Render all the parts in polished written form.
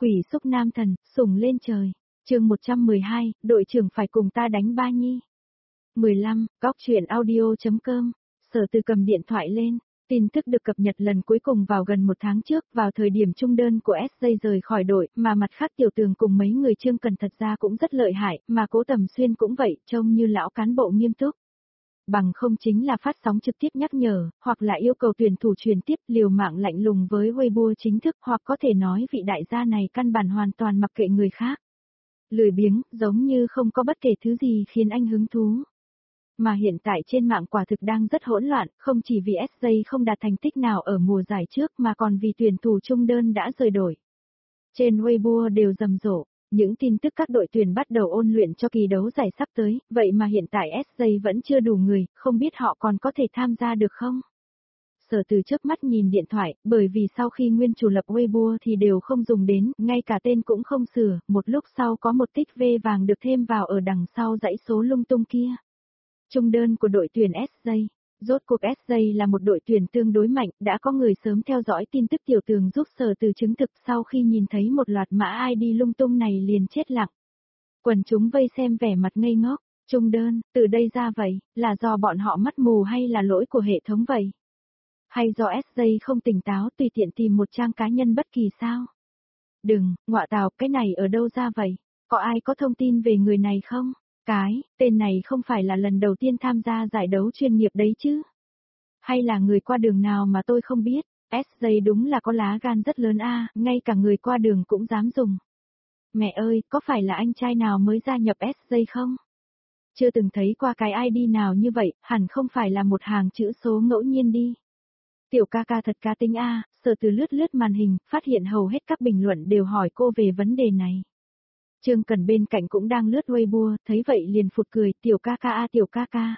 Quỷ xúc nam thần, sủng lên trời. Chương 112, đội trưởng phải cùng ta đánh ba nhi. 15, góc truyện audio.com. Sở Từ cầm điện thoại lên, tin tức được cập nhật lần cuối cùng vào gần một tháng trước, vào thời điểm trung đơn của SJ rời khỏi đội, mà mặt khác Tiểu Tường cùng mấy người Trương Cần thật ra cũng rất lợi hại, mà Cố Tầm Xuyên cũng vậy, trông như lão cán bộ nghiêm túc. Bằng không chính là phát sóng trực tiếp nhắc nhở, hoặc là yêu cầu tuyển thủ truyền tiếp liều mạng lạnh lùng với Weibo chính thức, hoặc có thể nói vị đại gia này căn bản hoàn toàn mặc kệ người khác. Lười biếng, giống như không có bất kể thứ gì khiến anh hứng thú. Mà hiện tại trên mạng quả thực đang rất hỗn loạn, không chỉ vì SJ không đạt thành tích nào ở mùa giải trước mà còn vì tuyển thủ trung đơn đã rời đổi. Trên Weibo đều rầm rộ, những tin tức các đội tuyển bắt đầu ôn luyện cho kỳ đấu giải sắp tới, vậy mà hiện tại SJ vẫn chưa đủ người, không biết họ còn có thể tham gia được không? Sở Từ trước mắt nhìn điện thoại, bởi vì sau khi nguyên chủ lập Weibo thì đều không dùng đến, ngay cả tên cũng không sửa, một lúc sau có một tích V vàng được thêm vào ở đằng sau dãy số lung tung kia. Trung đơn của đội tuyển SJ. Rốt cuộc SJ là một đội tuyển tương đối mạnh, đã có người sớm theo dõi tin tức Tiểu Tường giúp Sở Từ chứng thực, sau khi nhìn thấy một loạt mã ID lung tung này liền chết lặng. Quần chúng vây xem vẻ mặt ngây ngốc, trung đơn, từ đây ra vậy, là do bọn họ mắt mù hay là lỗi của hệ thống vậy? Hay do SJ không tỉnh táo tùy tiện tìm một trang cá nhân bất kỳ sao? Đừng, ngọa tào, cái này ở đâu ra vậy? Có ai có thông tin về người này không? Tên này không phải là lần đầu tiên tham gia giải đấu chuyên nghiệp đấy chứ? Hay là người qua đường nào mà tôi không biết? SJ đúng là có lá gan rất lớn a, ngay cả người qua đường cũng dám dùng. Mẹ ơi, có phải là anh trai nào mới gia nhập SJ không? Chưa từng thấy qua cái ID nào như vậy, hẳn không phải là một hàng chữ số ngẫu nhiên đi. Tiểu ca ca thật cá tính a, Sở Từ lướt lướt màn hình, phát hiện hầu hết các bình luận đều hỏi cô về vấn đề này. Trương Cần bên cạnh cũng đang lướt Weibo, thấy vậy liền phụt cười, tiểu ca ca a tiểu ca ca.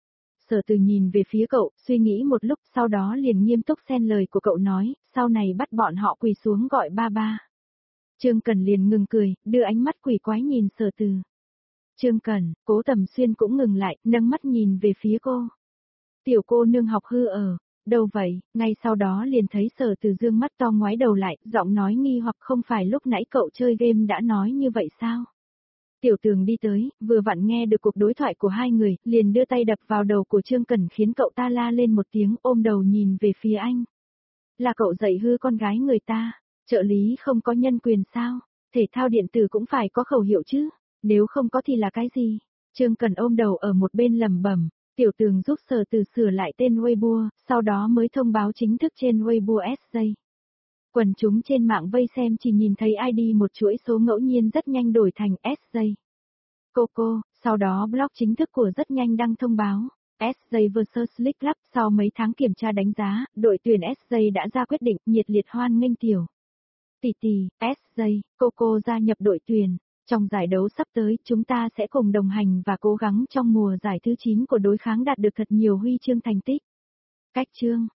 Sở Từ nhìn về phía cậu, suy nghĩ một lúc, sau đó liền nghiêm túc xen lời của cậu nói, sau này bắt bọn họ quỳ xuống gọi ba ba. Trương Cần liền ngừng cười, đưa ánh mắt quỷ quái nhìn Sở Từ. Trương Cần, Cố Tầm Xuyên cũng ngừng lại, nâng mắt nhìn về phía cô. Tiểu cô nương học hư ở, đâu vậy? Ngay sau đó liền thấy Sở Từ dương mắt to ngoái đầu lại, giọng nói nghi hoặc không phải lúc nãy cậu chơi game đã nói như vậy sao? Tiểu Tường đi tới, vừa vặn nghe được cuộc đối thoại của hai người, liền đưa tay đập vào đầu của Trương Cần khiến cậu ta la lên một tiếng, ôm đầu nhìn về phía anh. Là cậu dạy hư con gái người ta, trợ lý không có nhân quyền sao? Thể thao điện tử cũng phải có khẩu hiệu chứ, nếu không có thì là cái gì? Trương Cần ôm đầu ở một bên lẩm bẩm. Tiểu Tường giúp Sở Từ sửa lại tên Weibo, sau đó mới thông báo chính thức trên Weibo SJ. Quần chúng trên mạng vây xem chỉ nhìn thấy ID một chuỗi số ngẫu nhiên rất nhanh đổi thành SJ. Coco, sau đó blog chính thức của rất nhanh đăng thông báo. SJ vs League Club sau mấy tháng kiểm tra đánh giá, đội tuyển SJ đã ra quyết định nhiệt liệt hoan nghênh Tiểu Tỷ Tỷ, SJ, Coco gia nhập đội tuyển. Trong giải đấu sắp tới, chúng ta sẽ cùng đồng hành và cố gắng trong mùa giải thứ 9 của đối kháng đạt được thật nhiều huy chương thành tích. Cách chương,